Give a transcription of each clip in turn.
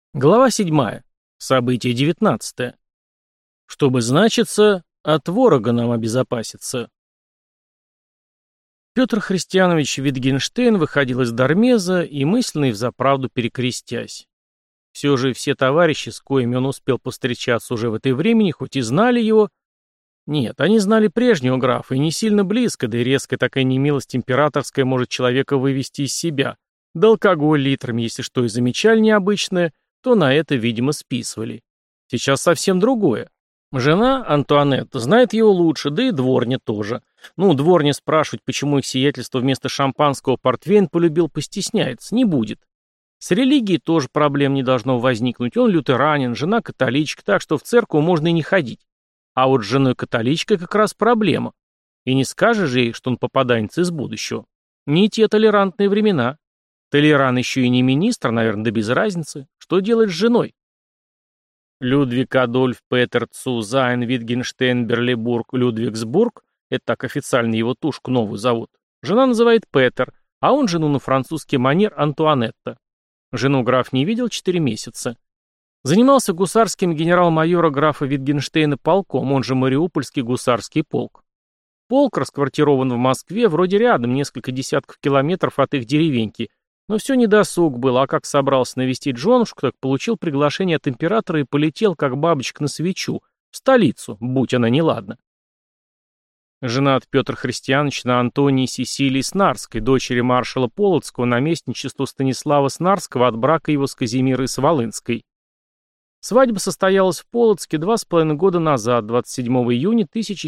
Глава 7. Событие 19. Чтобы значится, от ворога нам обезопаситься. Петр Христианович Витгенштейн выходил из Дармеза и мысленно и взаправду перекрестясь. Все же все товарищи, с коими он успел повстречаться уже в этой времени, хоть и знали его. Нет, они знали прежнего графа, и не сильно близко, да и резкая такая немилость императорская может человека вывести из себя. Да алкоголь литрами, если что и замечали необычное, то на это, видимо, списывали. Сейчас совсем другое. Жена, Антуанетта, знает его лучше, да и дворня тоже. Дворня спрашивать, почему их сиятельство вместо шампанского портвейн полюбил, постесняется, не будет. С религией тоже проблем не должно возникнуть. Он лютеранин, жена католичка, так что в церковь можно и не ходить. А вот с женой католичкой как раз проблема. И не скажешь же ей, что он попаданец из будущего. Не те толерантные времена. Толеран еще и не министр, наверное, да без разницы. Что делать с женой? Людвиг Адольф Петер Цу Зайн Витгенштейн Берлибург Людвигсбург, это так официально его тушку новую зовут. Жена называет Петер, а он жену на французский манер Антуанетта. Жену граф не видел 4 месяца. Занимался гусарским генерал-майора графа Витгенштейна полком, он же Мариупольский гусарский полк. Полк расквартирован в Москве, вроде рядом, несколько десятков километров от их деревеньки. Но все недосуг был, а как собрался навестить женушку, так получил приглашение от императора и полетел, как бабочка на свечу, в столицу, будь она неладна. Женат Петр Христианович на Антонии Сесилии Снарской, дочери маршала Полоцкого, наместничеству Станислава Снарского от брака его с Казимирой Сволынской. Свадьба состоялась в Полоцке 2,5 года назад, 27 июня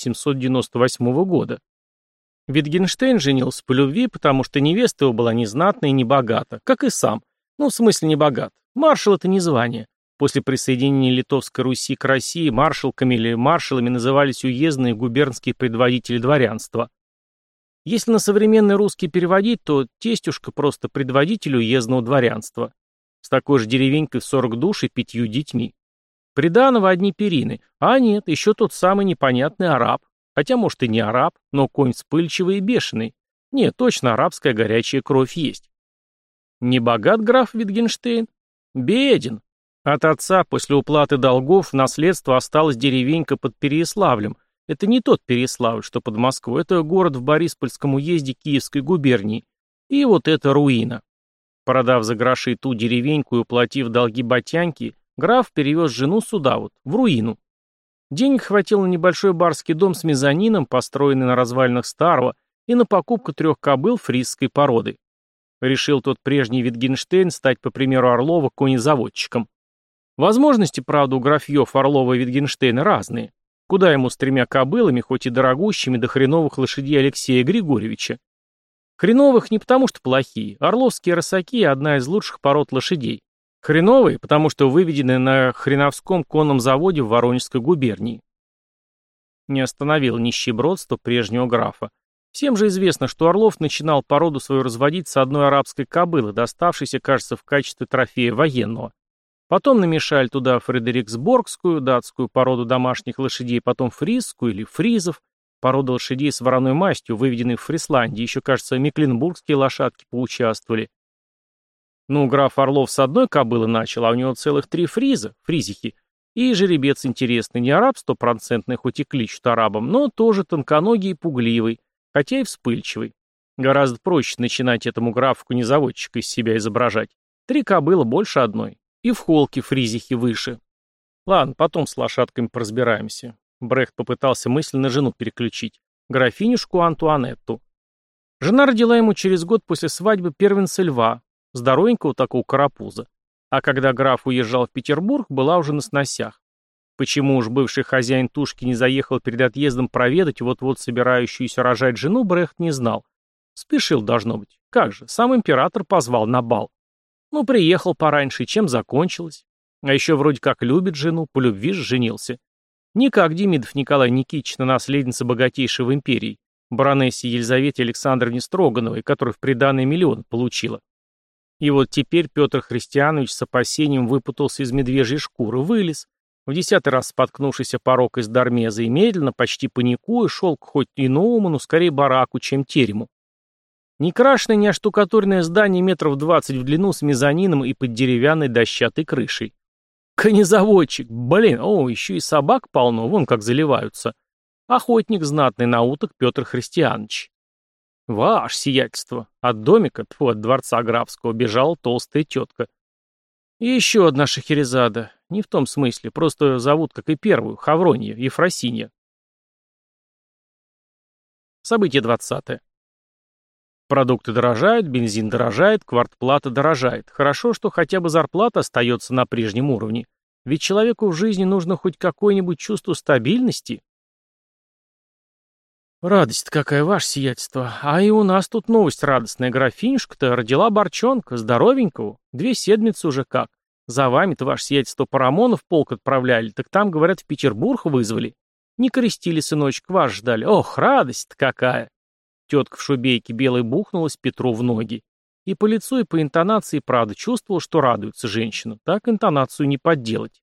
1798 года. Витгенштейн женился по любви, потому что невеста его была незнатна и небогата, как и сам. В смысле не богат. Маршал — это не звание. После присоединения Литовской Руси к России маршалками или маршалами назывались уездные и губернские предводители дворянства. Если на современный русский переводить, то тестюшка просто предводитель уездного дворянства. С такой же деревенькой в 40 душ и 5 детьми. Приданого одни перины, а нет, еще тот самый непонятный араб. Хотя, может, и не араб, но конь вспыльчивый и бешеный. Нет, точно арабская горячая кровь есть. Не богат граф Витгенштейн? Беден. От отца после уплаты долгов в наследство осталась деревенька под Переяславлем. Это не тот Переяславль, что под Москвой, это город в Бориспольском уезде Киевской губернии. И вот это руина. Продав за гроши ту деревеньку и уплатив долги батяньки, граф перевез жену сюда вот, в руину. Денег хватило на небольшой барский дом с мезонином, построенный на развалинах старого, и на покупку 3 кобыл фризской породы. Решил тот прежний Витгенштейн стать, по примеру Орлова, конезаводчиком. Возможности, правда, у графьев Орлова и Витгенштейна разные. Куда ему с 3 кобылами, хоть и дорогущими, до хреновых лошадей Алексея Григорьевича? Хреновых не потому, что плохие. Орловские рысаки — одна из лучших пород лошадей. Хреновые, потому что выведены на Хреновском конном заводе в Воронежской губернии. Не остановило нищебродство прежнего графа. Всем же известно, что Орлов начинал породу свою разводить с одной арабской кобылы, доставшейся, кажется, в качестве трофея военного. Потом намешали туда фредериксборгскую, датскую породу домашних лошадей, потом фризскую или фризов, породу лошадей с вороной мастью, выведенной в Фрисландии, еще, кажется, мекленбургские лошадки поучаствовали. Граф Орлов с одной кобылы начал, а у него целых 3 фриза, фризихи. И жеребец интересный, не араб стопроцентный, хоть и кличут арабом, но тоже тонконогий и пугливый, хотя и вспыльчивый. Гораздо проще начинать этому графу конезаводчика из себя изображать. 3 кобылы больше одной. И в холке фризихи выше. Ладно, потом с лошадками поразбираемся. Брехт попытался мысленно жену переключить. Графинюшку Антуанетту. Жена родила ему через год после свадьбы первенца льва, здоровенького такого карапуза. А когда граф уезжал в Петербург, была уже на сносях. Почему уж бывший хозяин тушки не заехал перед отъездом проведать вот-вот собирающуюся рожать жену, Брехт не знал. Спешил, должно быть. Как же, сам император позвал на бал. Приехал пораньше, и чем закончилось? А еще вроде как любит жену, по любви же женился. Не как Демидов Николай Никитич на наследнице богатейшей в империи, баронессе Елизавете Александровне Строгановой, которая в приданое 1 миллион получила. И вот теперь Петр Христианович с опасением выпутался из медвежьей шкуры, вылез, в 10-й раз споткнувшись о порог из Дармеза и медленно, почти паникуя, шел к хоть и новому, но скорее бараку, чем терему. Не крашеное, не оштукатуренное здание метров 20 в длину с мезонином и под деревянной дощатой крышей. Конезаводчик, блин, еще и собак полно, вон как заливаются. Охотник знатный на уток Петр Христианович. Ваше сиятельство, от домика, от дворца графского, бежала толстая тетка. И еще одна Шахерезада, не в том смысле, просто зовут, как и первую, Хавронья, Ефросинья. Событие 20. Продукты дорожают, бензин дорожает, квартплата дорожает. Хорошо, что хотя бы зарплата остается на прежнем уровне. Ведь человеку в жизни нужно хоть какое-нибудь чувство стабильности. Радость-то какая, ваше сиятельство. А и у нас тут новость радостная. Графинюшка-то родила борчонка, здоровенького. 2 седмицы уже как. За вами-то, ваше сиятельство, Парамонов полк отправляли, так там, говорят, в Петербург вызвали. Не крестили, сыночек, вас ждали. Ох, радость-то какая. Тетка в шубейке белой бухнулась Петру в ноги. И по лицу, и по интонации, правда, чувствовал, что радуется женщина. Так интонацию не подделать.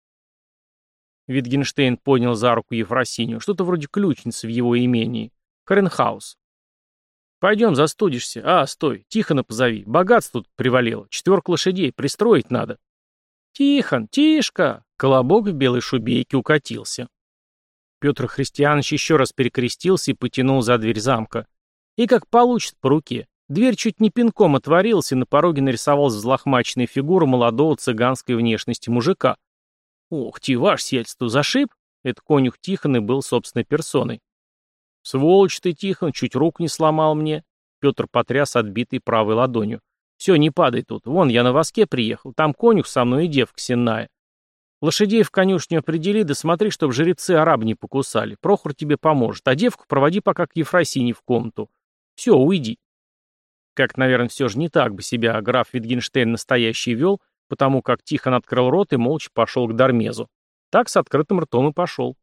Витгенштейн поднял за руку Ефросинью, что-то вроде ключницы в его имении. Харенхаус. Пойдем, застудишься. Стой, Тихона позови. Богатство тут привалило. 4 лошадей, пристроить надо. Тихон, Тишка! Колобок в белой шубейке укатился. Петр Христианович еще раз перекрестился и потянул за дверь замка. И как получит по руке. Дверь чуть не пинком отворилась, и на пороге нарисовалась взлохмаченная фигура молодого цыганской внешности мужика. Ох ты, ваше сиятельство, зашиб? Это конюх Тихон и был собственной персоной. Сволочь ты, Тихон, чуть рук не сломал мне. Петр потряс отбитой правой ладонью. Все, не падай тут. Вон, я на воске приехал. Там конюх со мной и девка сенная. Лошадей в конюшню определи, да смотри, чтоб жеребцы арабы не покусали. Прохор тебе поможет. А девку проводи пока к Ефросинье в комнату. Все, уйди. Как, наверное, все же не так бы себя граф Витгенштейн настоящий вел, потому как Тихон открыл рот и молча пошел к Дармезу. Так с открытым ртом и пошел.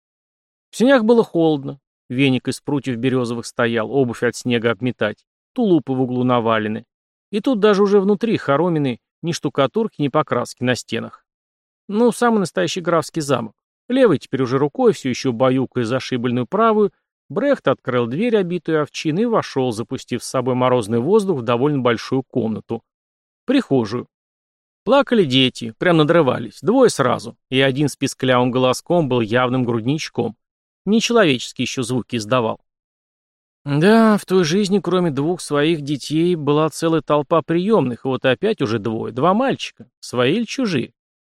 В сенях было холодно. Веник из прутьев березовых стоял, обувь от снега обметать. Тулупы в углу навалены. И тут даже уже внутри хоромины ни штукатурки, ни покраски на стенах. Ну, самый настоящий графский замок. Левой теперь уже рукой, все еще баюкая зашибленную правую, Брехт открыл дверь, обитую овчиной, и вошел, запустив с собой морозный воздух в довольно большую комнату. Прихожую. Плакали дети, прям надрывались, 2 сразу, и один с писклявым голоском был явным грудничком. Нечеловеческие еще звуки издавал. Да, в той жизни, кроме 2 своих детей, была целая толпа приемных, и вот опять уже 2, 2 мальчика, свои или чужие.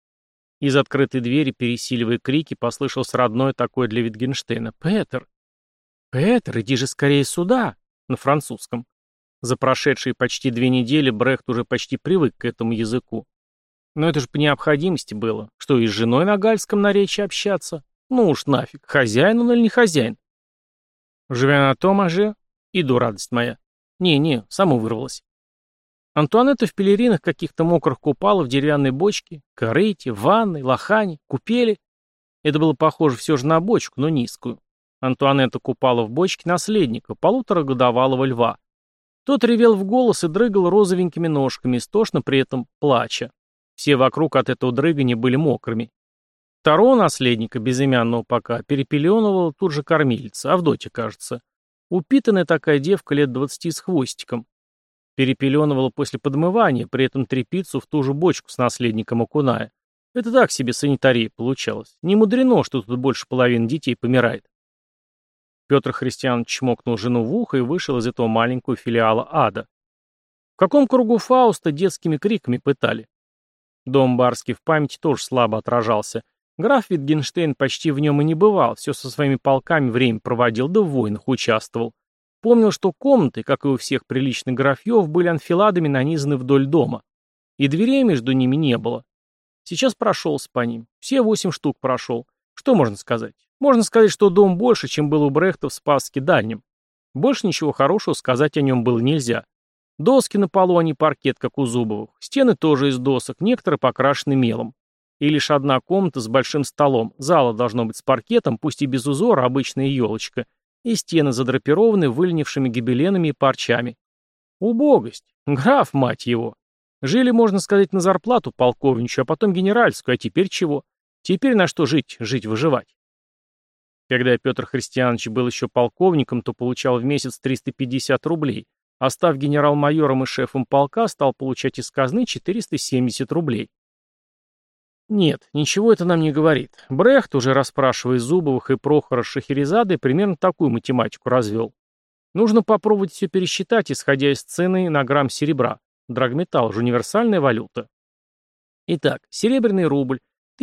Из открытой двери, пересиливая крики, послышался родной такой для Витгенштейна: «Петер! Петер, иди же скорее сюда!» на французском. За прошедшие почти 2 недели Брехт уже почти привык к этому языку. Но это же по необходимости было. Что, и с женой на гальском наречии общаться? Ну уж нафиг, хозяин он или не хозяин? Живя на том, аже, иду, радость моя. Не, само вырвалось. Антуанетта в пелеринах каких-то мокрых купала в деревянной бочке, корыте, ванной, лохане, купели. Это было похоже все же на бочку, но низкую. Антуанетта купала в бочке наследника, 1,5-годовалого льва. Тот ревел в голос и дрыгал розовенькими ножками, истошно при этом плача. Все вокруг от этого дрыгания были мокрыми. Второго наследника, безымянного пока, перепеленывала тут же кормилица, Авдотья, кажется. Упитанная такая девка лет 20 с хвостиком. Перепеленывала после подмывания, при этом тряпицу в ту же бочку с наследником окуная. Это так себе санитария получалось. Не мудрено, что тут больше половины детей помирает. Петр Христианович чмокнул жену в ухо и вышел из этого маленького филиала ада. В каком кругу Фауста детскими криками пытали? Дом барский в памяти тоже слабо отражался. Граф Витгенштейн почти в нем и не бывал, все со своими полками время проводил, да в войнах участвовал. Помнил, что комнаты, как и у всех приличных графьев, были анфиладами нанизаны вдоль дома. И дверей между ними не было. Сейчас прошелся по ним. Все 8 штук прошел. Что можно сказать? Можно сказать, что дом больше, чем был у Брехта в Спасске Дальнем. Больше ничего хорошего сказать о нем было нельзя. Доски на полу, а не паркет, как у Зубовых. Стены тоже из досок, некоторые покрашены мелом. И лишь одна комната с большим столом. Зала должно быть с паркетом, пусть и без узора, обычная елочка. И стены задрапированы выленившими гобеленами и парчами. Убогость. Граф, мать его. Жили, можно сказать, на зарплату полковничью, а потом генеральскую, а теперь чего? Теперь на что жить, выживать? Когда Петр Христианович был еще полковником, то получал в месяц 350 рублей, а став генерал-майором и шефом полка, стал получать из казны 470 рублей. Нет, ничего это нам не говорит. Брехт, уже расспрашивая Зубовых и Прохора с Шахерезадой, примерно такую математику развел. Нужно попробовать все пересчитать, исходя из цены на грамм серебра. Драгметалл же универсальная валюта. Итак, серебряный рубль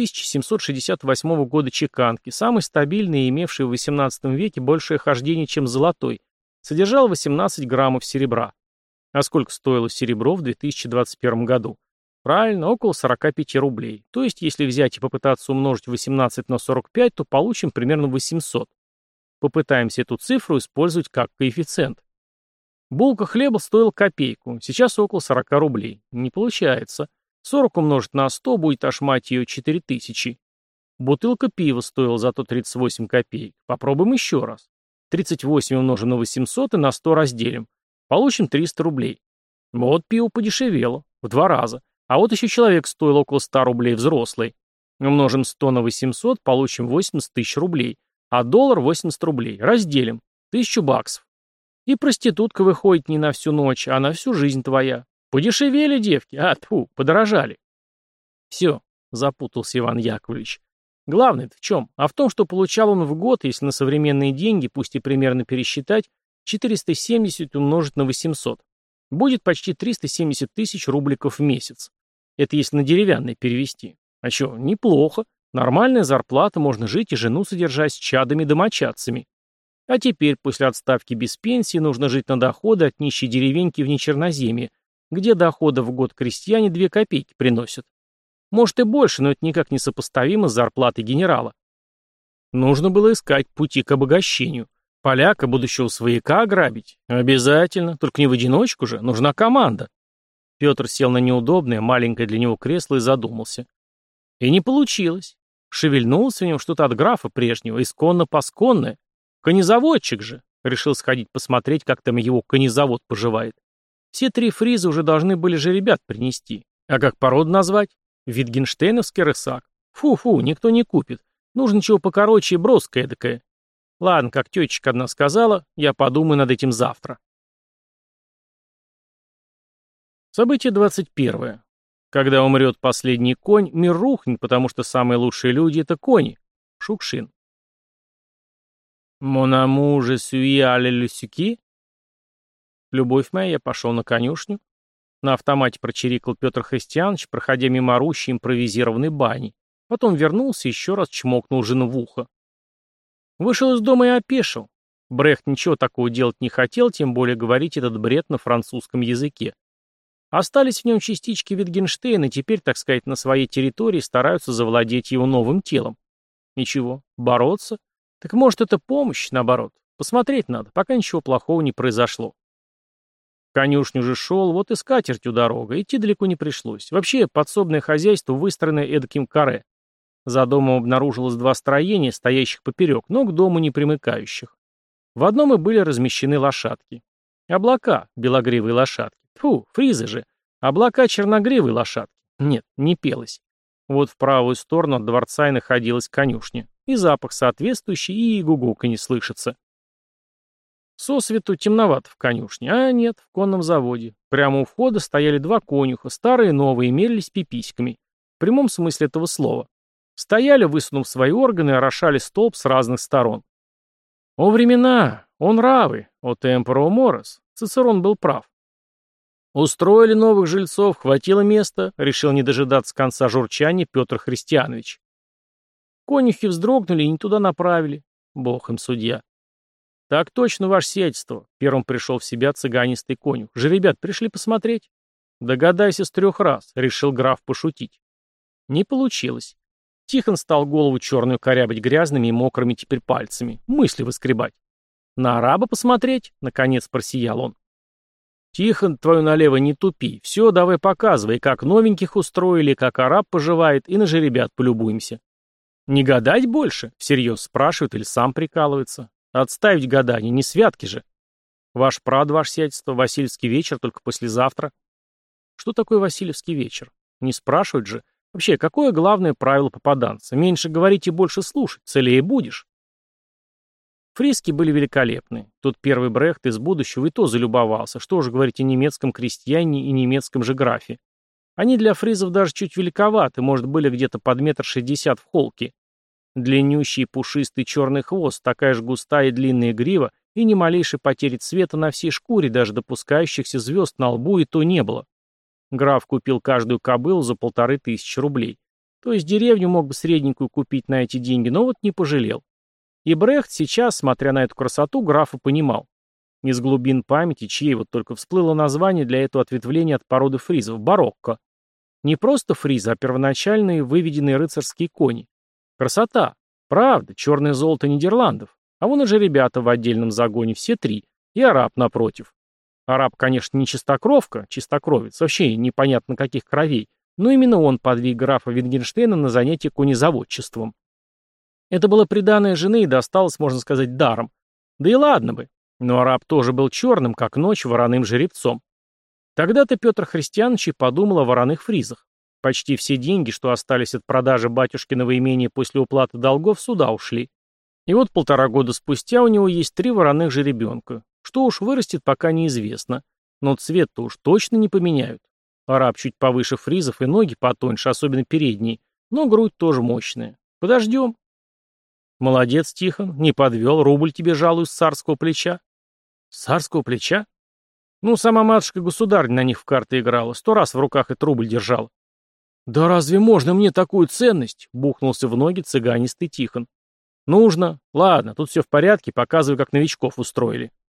1768 года чеканки, самый стабильный и имевший в XVIII веке большее хождение, чем золотой, содержал 18 граммов серебра. А сколько стоило серебро в 2021 году? Правильно, около 45 рублей. То есть, если взять и попытаться умножить 18 на 45, то получим примерно 800. Попытаемся эту цифру использовать как коэффициент. Булка хлеба стоила копейку, сейчас около 40 рублей. Не получается. 40 умножить на 100 будет аж мать ее 4000. Бутылка пива стоила зато 38 копеек. Попробуем еще раз. 38 умножим на 800 и на 100 разделим. Получим 300 рублей. Вот пиво подешевело. В 2 раза. А вот еще человек стоил около 100 рублей взрослый. Умножим 100 на 800, получим 80 тысяч рублей. А доллар 80 рублей. Разделим. 1000 баксов. И проститутка выходит не на всю ночь, а на всю жизнь твоя. Подешевели девки, тьфу, подорожали. Все, запутался Иван Яковлевич. Главное-то в чем? А в том, что получал он в год, если на современные деньги, пусть и примерно пересчитать, 470 умножить на 800. Будет почти 370 тысяч рубликов в месяц. Это если на деревянный перевести. А что, неплохо. Нормальная зарплата, можно жить и жену содержать с чадами-домочадцами. А теперь, после отставки без пенсии, нужно жить на доходы от нищей деревеньки в Нечерноземье, где доходы в год крестьяне 2 копейки приносят. Может и больше, но это никак не сопоставимо с зарплатой генерала. Нужно было искать пути к обогащению. Поляка, будущего свояка, ограбить? Обязательно, только не в одиночку же, нужна команда. Петр сел на неудобное, маленькое для него кресло и задумался. И не получилось. Шевельнулось в нем что-то от графа прежнего, исконно-посконное. Конезаводчик же. Решил сходить посмотреть, как там его конезавод поживает. Все 3 фриза уже должны были же ребят принести. А как породу назвать? Витгенштейновский рысак. Фу-фу, никто не купит. Нужно чего покороче и броское эдакое. Ладно, как тетечка одна сказала, я подумаю над этим завтра. Событие 21. Когда умрет последний конь, мир рухнет, потому что самые лучшие люди — это кони. Шукшин. «Mon amour, je suis allé le suki?» «Любовь моя, я пошел на конюшню». На автомате прочирикал Петр Христианович, проходя мимо орущей импровизированной бани. Потом вернулся и еще раз чмокнул жену в ухо. Вышел из дома и опешил. Брехт ничего такого делать не хотел, тем более говорить этот бред на французском языке. Остались в нем частички Витгенштейна, теперь, так сказать, на своей территории стараются завладеть его новым телом. Ничего, бороться? Так может, это помощь, наоборот. Посмотреть надо, пока ничего плохого не произошло. В конюшню же шел, вот и скатертью дорога, идти далеко не пришлось. Вообще, подсобное хозяйство выстроено эдаким каре. За домом обнаружилось 2 строения, стоящих поперек, но к дому не примыкающих. В одном и были размещены лошадки. Облака, белогривые лошадки. Тьфу, фризы же. Облака, черногривые лошадки. Нет, не пелось. Вот в правую сторону от дворца и находилась конюшня. И запах соответствующий, и гугука не слышится. Сосвету темновато в конюшне, а нет, в конном заводе. Прямо у входа стояли 2 конюха, старые и новые, мерились пиписьками. В прямом смысле этого слова. Стояли, высунув свои органы, и орошали столб с разных сторон. О времена, он равы, о темпоро морос. Цицерон был прав. Устроили новых жильцов, хватило места, решил не дожидаться конца журчания Петр Христианович. Конюхи вздрогнули и не туда направили. Бог им судья. Так точно, ваше сиятельство. Первым пришел в себя цыганистый конюх. Жеребят пришли посмотреть? Догадайся с 3 раз, решил граф пошутить. Не получилось. Тихон стал голову черную корябать грязными и мокрыми теперь пальцами. Мысли выскребать. На араба посмотреть? Наконец просиял он. Тихон, твою налево не тупи. Все, давай показывай, как новеньких устроили, как араб поживает, и на жеребят полюбуемся. Не гадать больше? Всерьез спрашивает или сам прикалывается? Отставить гадание, не святки же. Ваш прад, ваше сиятельство, Васильевский вечер только послезавтра. Что такое Васильевский вечер? Не спрашивать же. Вообще, какое главное правило попаданца? Меньше говорить и больше слушать, целее будешь. Фриски были великолепны. Тут первый Брехт из будущего и то залюбовался. Что уж говорить о немецком крестьяне и немецком же графе. Они для фризов даже чуть великоваты, может, были где-то под 1,60 м в холке. Длиннющий пушистый черный хвост, такая же густая и длинная грива, и ни малейшей потери цвета на всей шкуре, даже допускающихся звезд на лбу, и то не было. Граф купил каждую кобылу за 1500 рублей. То есть деревню мог бы средненькую купить на эти деньги, но вот не пожалел. И Брехт сейчас, смотря на эту красоту, графа понимал. Из глубин памяти, чьей вот только всплыло название для этого ответвления от породы фризов – барокко. Не просто фризы, а первоначальные выведенные рыцарские кони. Красота. Правда, черное золото Нидерландов. А вон и же ребята в отдельном загоне, все три. И араб напротив. Араб, конечно, не чистокровка, чистокровец, вообще непонятно каких кровей, но именно он подвиг графа Виттгенштейна на занятие конезаводчеством. Это было приданое жены и досталось, можно сказать, даром. Да и ладно бы. Но араб тоже был черным, как ночь, вороным жеребцом. Тогда-то Петр Христианович и подумал о вороных фризах. Почти все деньги, что остались от продажи батюшкиного имения после уплаты долгов, сюда ушли. И вот 1,5 года спустя у него есть 3 вороных жеребенка. Что уж вырастет, пока неизвестно. Но цвет-то уж точно не поменяют. Араб чуть повыше фризов и ноги потоньше, особенно передние, но грудь тоже мощная. Подождем. Молодец, Тихон, не подвел, рубль тебе жалую с царского плеча. С царского плеча? Ну, сама матушка-государь на них в карты играла, 100 раз в руках этот рубль держала. Да разве можно мне такую ценность? Бухнулся в ноги цыганистый Тихон. Нужно. Ладно, тут все в порядке, показывай, как новичков устроили.